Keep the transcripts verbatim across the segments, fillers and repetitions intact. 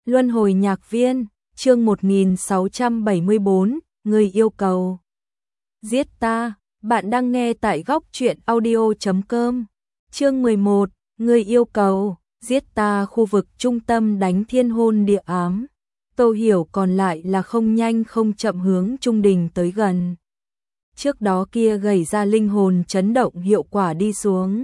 Luân hồi nhạc viên, chương một nghìn sáu trăm bảy mươi bốn, người yêu cầu. Giết ta, bạn đang nghe tại góc truyện audio chấm com. Chương mười một, người yêu cầu, giết ta. Khu vực trung tâm đánh thiên hôn địa ám. Tô Hiểu còn lại là không nhanh không chậm hướng Trung Đình tới gần. Trước đó kia gầy ra linh hồn chấn động hiệu quả đi xuống.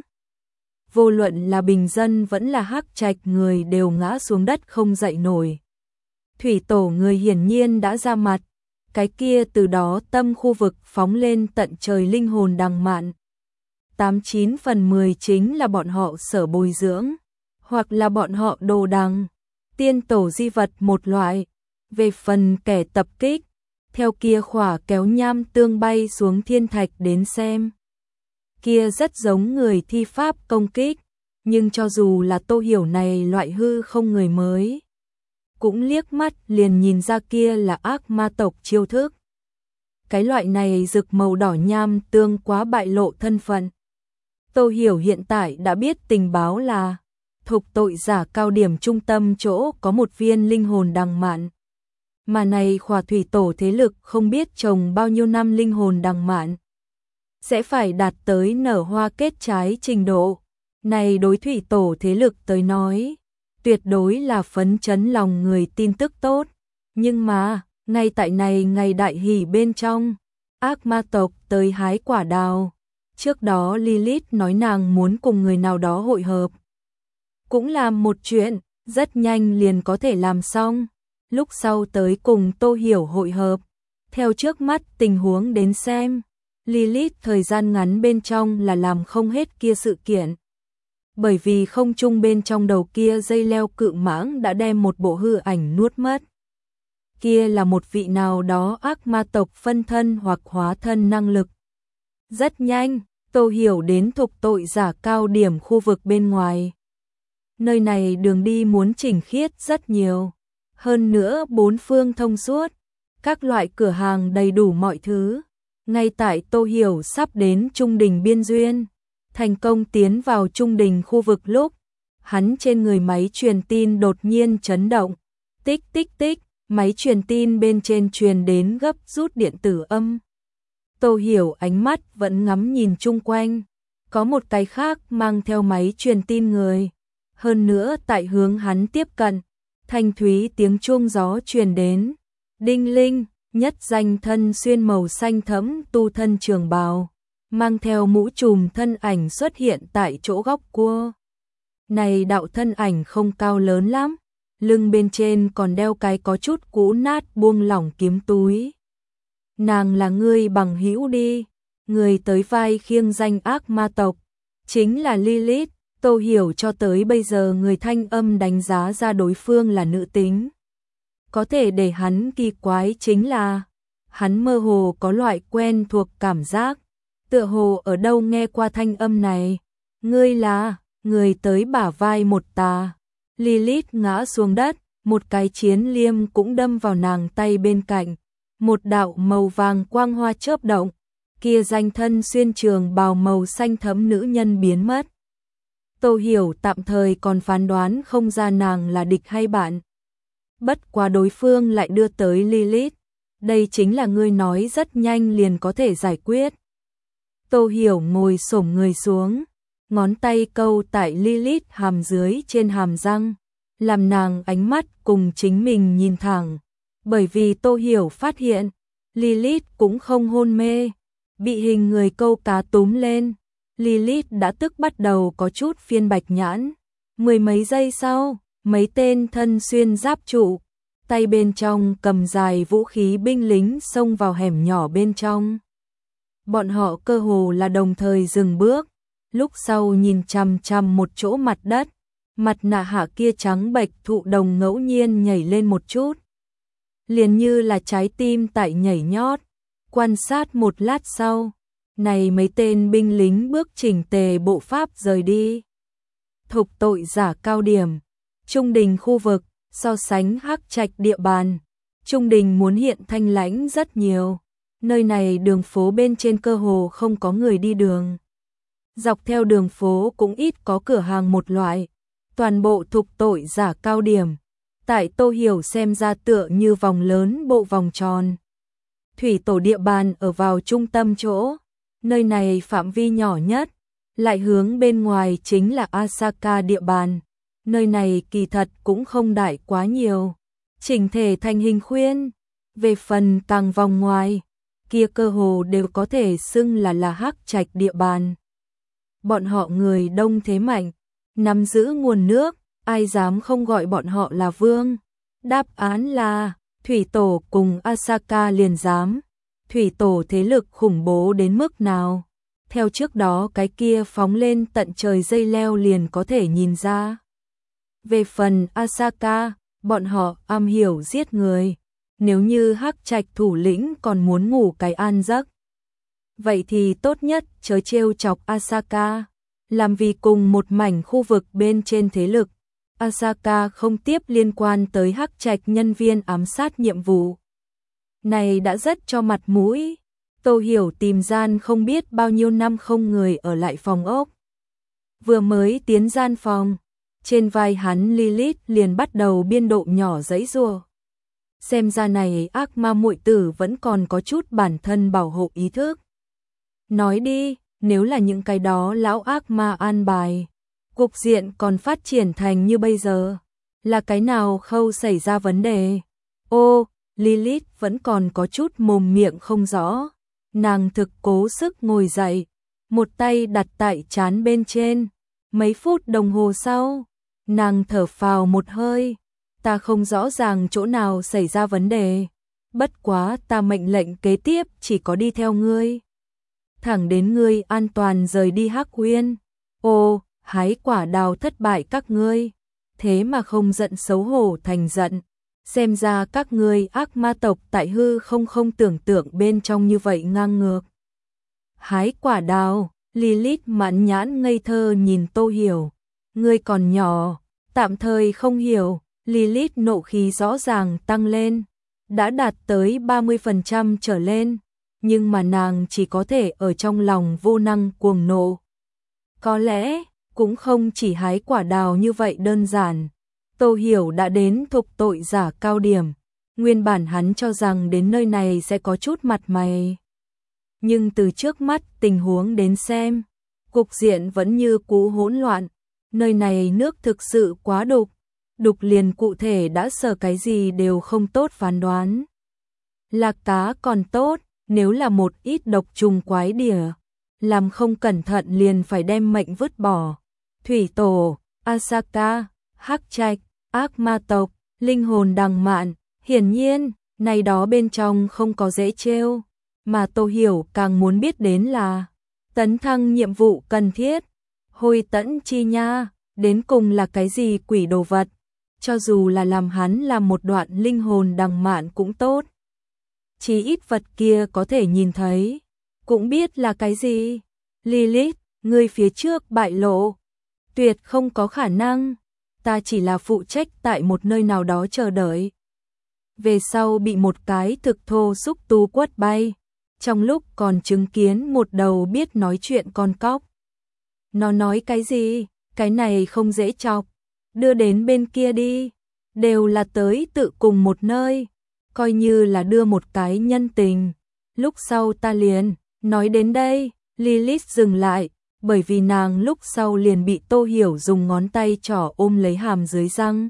Vô luận là bình dân vẫn là hắc trạch người đều ngã xuống đất không dậy nổi. Thủy tổ người hiển nhiên đã ra mặt, cái kia từ đó tâm khu vực phóng lên tận trời linh hồn đằng mạn. Tám chín phần mười chính là bọn họ sở bồi dưỡng, hoặc là bọn họ đồ đằng, tiên tổ di vật một loại. Về phần kẻ tập kích, theo kia khỏa kéo nham tương bay xuống thiên thạch đến xem. Kia rất giống người thi pháp công kích, nhưng cho dù là Tô Hiểu này loại hư không người mới, cũng liếc mắt liền nhìn ra kia là ác ma tộc chiêu thức. Cái loại này rực màu đỏ nham tương quá bại lộ thân phận. Tô Hiểu hiện tại đã biết tình báo là thuộc tội giả cao điểm trung tâm chỗ có một viên linh hồn đằng mạn. Mà này khỏa thủy tổ thế lực không biết trồng bao nhiêu năm linh hồn đằng mạn, sẽ phải đạt tới nở hoa kết trái trình độ. Này đối thủy tổ thế lực tới nói, tuyệt đối là phấn chấn lòng người tin tức tốt. Nhưng mà, ngay tại này ngày đại hỷ bên trong, ác ma tộc tới hái quả đào. Trước đó Lilith nói nàng muốn cùng người nào đó hội hợp. Cũng làm một chuyện, rất nhanh liền có thể làm xong. Lúc sau tới cùng Tô Hiểu hội hợp. Theo trước mắt tình huống đến xem, Lilith thời gian ngắn bên trong là làm không hết kia sự kiện. Bởi vì không trung bên trong đầu kia dây leo cự mãng đã đem một bộ hư ảnh nuốt mất. Kia là một vị nào đó ác ma tộc phân thân hoặc hóa thân năng lực. Rất nhanh, Tô Hiểu đến thuộc tội giả cao điểm khu vực bên ngoài. Nơi này đường đi muốn chỉnh khiết rất nhiều. Hơn nữa bốn phương thông suốt, các loại cửa hàng đầy đủ mọi thứ. Ngay tại Tô Hiểu sắp đến Trung Đình biên duyên, thành công tiến vào Trung Đình khu vực lúc, hắn trên người máy truyền tin đột nhiên chấn động. Tích tích tích, máy truyền tin bên trên truyền đến gấp rút điện tử âm. Tô Hiểu ánh mắt vẫn ngắm nhìn chung quanh, có một cái khác mang theo máy truyền tin người. Hơn nữa tại hướng hắn tiếp cận, thanh thúy tiếng chuông gió truyền đến. Đinh linh, nhất danh thân xuyên màu xanh thẫm tu thân trường bào, mang theo mũ trùm thân ảnh xuất hiện tại chỗ góc cua. Này đạo thân ảnh không cao lớn lắm, lưng bên trên còn đeo cái có chút cũ nát buông lỏng kiếm túi. Nàng là người bằng hữu đi, người tới vai khiêng danh ác ma tộc, chính là Lilith. Tô Hiểu cho tới bây giờ người thanh âm đánh giá ra đối phương là nữ tính. Có thể để hắn kỳ quái chính là, hắn mơ hồ có loại quen thuộc cảm giác, tựa hồ ở đâu nghe qua thanh âm này. Ngươi là, người tới bả vai một tà. Lilith ngã xuống đất, một cái chiến liêm cũng đâm vào nàng tay bên cạnh. Một đạo màu vàng quang hoa chớp động, kia danh thân xuyên trường bào màu xanh thẫm nữ nhân biến mất. Tô Hiểu tạm thời còn phán đoán không ra nàng là địch hay bạn. Bất quá đối phương lại đưa tới Lilith. Đây chính là ngươi nói rất nhanh liền có thể giải quyết. Tô Hiểu ngồi xổm người xuống, ngón tay câu tại Lilith hàm dưới trên hàm răng, làm nàng ánh mắt cùng chính mình nhìn thẳng. Bởi vì Tô Hiểu phát hiện, Lilith cũng không hôn mê, bị hình người câu cá túm lên. Lilith đã tức bắt đầu có chút phiên bạch nhãn. Mười mấy giây sau, mấy tên thân xuyên giáp trụ, tay bên trong cầm dài vũ khí binh lính xông vào hẻm nhỏ bên trong. Bọn họ cơ hồ là đồng thời dừng bước, lúc sau nhìn chằm chằm một chỗ mặt đất, mặt nạ hạ kia trắng bệch thụ đồng ngẫu nhiên nhảy lên một chút. Liền như là trái tim tại nhảy nhót, quan sát một lát sau. Này mấy tên binh lính bước chỉnh tề bộ pháp rời đi. Thục tội giả cao điểm, Trung Đình khu vực, so sánh hắc trạch địa bàn. Trung Đình muốn hiện thanh lãnh rất nhiều. Nơi này đường phố bên trên cơ hồ không có người đi đường. Dọc theo đường phố cũng ít có cửa hàng một loại. Toàn bộ thục tội giả cao điểm, tại Tô Hiểu xem ra tựa như vòng lớn bộ vòng tròn. Thủy tổ địa bàn ở vào trung tâm chỗ, nơi này phạm vi nhỏ nhất, lại hướng bên ngoài chính là Asaka địa bàn. Nơi này kỳ thật cũng không đại quá nhiều, chỉnh thể thành hình khuyên. Về phần càng vòng ngoài, kia cơ hồ đều có thể xưng là là Hắc Trạch địa bàn. Bọn họ người đông thế mạnh, nắm giữ nguồn nước, ai dám không gọi bọn họ là vương. Đáp án là Thủy Tổ cùng Asaka liền dám. Thủy Tổ thế lực khủng bố đến mức nào? Theo trước đó cái kia phóng lên tận trời dây leo liền có thể nhìn ra. Về phần Asaka, bọn họ am hiểu giết người. Nếu như Hắc Trạch thủ lĩnh còn muốn ngủ cái an giấc, vậy thì tốt nhất chớ trêu chọc Asaka. Làm vì cùng một mảnh khu vực bên trên thế lực, Asaka không tiếp liên quan tới Hắc Trạch nhân viên ám sát nhiệm vụ. Này đã rất cho mặt mũi. Tô Hiểu tìm gian không biết bao nhiêu năm không người ở lại phòng ốc. Vừa mới tiến gian phòng, trên vai hắn Lilith liền bắt đầu biên độ nhỏ giãy giụa. Xem ra này ác ma muội tử vẫn còn có chút bản thân bảo hộ ý thức. Nói đi, nếu là những cái đó lão ác ma an bài, cục diện còn phát triển thành như bây giờ, là cái nào khâu xảy ra vấn đề? Ô, Lilith vẫn còn có chút mồm miệng không rõ. Nàng thực cố sức ngồi dậy, một tay đặt tại trán bên trên. Mấy phút đồng hồ sau, nàng thở phào một hơi. Ta không rõ ràng chỗ nào xảy ra vấn đề, bất quá ta mệnh lệnh kế tiếp chỉ có đi theo ngươi, thẳng đến ngươi an toàn rời đi Hắc Uyên. Ô, hái quả đào thất bại các ngươi, thế mà không giận xấu hổ thành giận. Xem ra các ngươi ác ma tộc tại hư không không tưởng tượng bên trong như vậy ngang ngược. Hái quả đào, Lilith mãn nhãn ngây thơ nhìn Tô Hiểu. Ngươi còn nhỏ, tạm thời không hiểu. Lilith nộ khí rõ ràng tăng lên, đã đạt tới ba mươi phần trăm trở lên, nhưng mà nàng chỉ có thể ở trong lòng vô năng cuồng nộ. Có lẽ, cũng không chỉ hái quả đào như vậy đơn giản. Tô Hiểu đã đến thuộc tội giả cao điểm, nguyên bản hắn cho rằng đến nơi này sẽ có chút mặt mày. Nhưng từ trước mắt tình huống đến xem, cục diện vẫn như cũ hỗn loạn, nơi này nước thực sự quá đục. Đục liền cụ thể đã sợ cái gì đều không tốt phán đoán. Là cá còn tốt, nếu là một ít độc trùng quái đỉa, làm không cẩn thận liền phải đem mệnh vứt bỏ. Thủy Tổ, Asaka, Hắc Trạch, ác ma tộc, linh hồn đằng mạn, hiển nhiên, này đó bên trong không có dễ trêu, mà Tô Hiểu càng muốn biết đến là tấn thăng nhiệm vụ cần thiết. Hồi tẫn chi nha, đến cùng là cái gì quỷ đồ vật? Cho dù là làm hắn làm một đoạn linh hồn đằng mạn cũng tốt. Chỉ ít vật kia có thể nhìn thấy, cũng biết là cái gì. Lilith, ngươi phía trước bại lộ. Tuyệt không có khả năng, ta chỉ là phụ trách tại một nơi nào đó chờ đợi. Về sau bị một cái thực thô xúc tu quất bay, trong lúc còn chứng kiến một đầu biết nói chuyện con cóc. Nó nói cái gì, cái này không dễ chọc. Đưa đến bên kia đi, đều là tới tự cùng một nơi, coi như là đưa một cái nhân tình. Lúc sau ta liền, nói đến đây, Lilith dừng lại, bởi vì nàng lúc sau liền bị Tô Hiểu dùng ngón tay trỏ ôm lấy hàm dưới răng.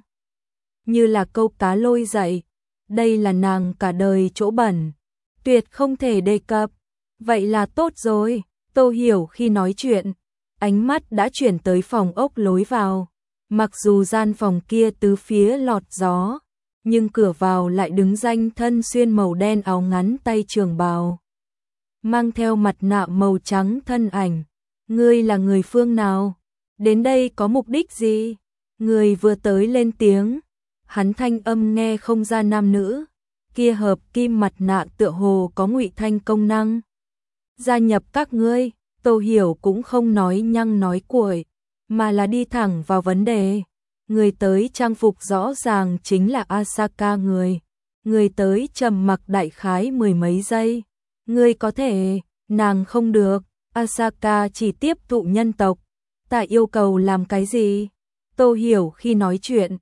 Như là câu cá lôi dậy, đây là nàng cả đời chỗ bẩn, tuyệt không thể đề cập. Vậy là tốt rồi, Tô Hiểu khi nói chuyện, ánh mắt đã chuyển tới phòng ốc lối vào. Mặc dù gian phòng kia tứ phía lọt gió, nhưng cửa vào lại đứng danh thân xuyên màu đen áo ngắn tay trường bào, mang theo mặt nạ màu trắng thân ảnh. Ngươi là người phương nào? Đến đây có mục đích gì? Người vừa tới lên tiếng, hắn thanh âm nghe không ra nam nữ, kia hợp kim mặt nạ tựa hồ có ngụy thanh công năng. Gia nhập các ngươi, Tô Hiểu cũng không nói nhăng nói cuội, mà là đi thẳng vào vấn đề. Người tới trang phục rõ ràng chính là Asaka người. Người tới trầm mặc đại khái mười mấy giây. Người có thể, nàng không được, Asaka chỉ tiếp thụ nhân tộc. Ta yêu cầu làm cái gì? Tô Hiểu khi nói chuyện,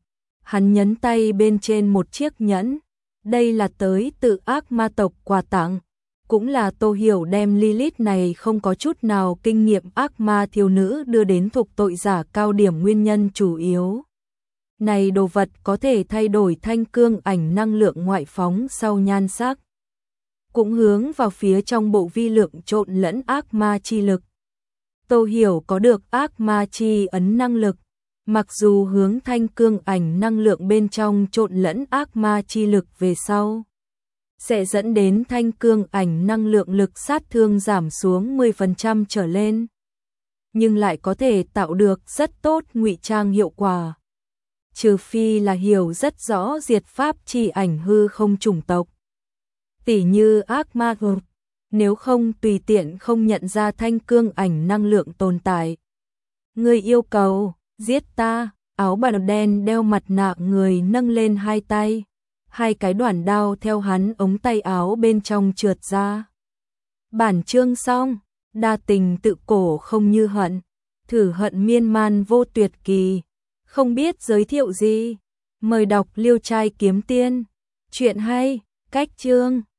Hắn nhấn tay bên trên một chiếc nhẫn. Đây là tới tự ác ma tộc quà tặng. Cũng là Tô Hiểu đem Lilith này không có chút nào kinh nghiệm ác ma thiếu nữ đưa đến thuộc tội giả cao điểm nguyên nhân chủ yếu. Này đồ vật có thể thay đổi thanh cương ảnh năng lượng ngoại phóng sau nhan sắc. Cũng hướng vào phía trong bộ vi lượng trộn lẫn ác ma chi lực. Tô Hiểu có được ác ma chi ấn năng lực. Mặc dù hướng thanh cương ảnh năng lượng bên trong trộn lẫn ác ma chi lực về sau, sẽ dẫn đến thanh cương ảnh năng lượng lực sát thương giảm xuống mười phần trăm trở lên. Nhưng lại có thể tạo được rất tốt ngụy trang hiệu quả. Trừ phi là hiểu rất rõ diệt pháp chi ảnh hư không chủng tộc. Tỉ như ác ma gợp, nếu không tùy tiện không nhận ra thanh cương ảnh năng lượng tồn tại. Người yêu cầu, giết ta, áo bào đen đeo mặt nạ người nâng lên hai tay. Hai cái đoạn đao theo hắn ống tay áo bên trong trượt ra. Bản chương xong, đa tình tự cổ không như hận, thử hận miên man vô tuyệt kỳ. Không biết giới thiệu gì, mời đọc Liêu Trai Kiếm Tiên. Chuyện hay, cách chương.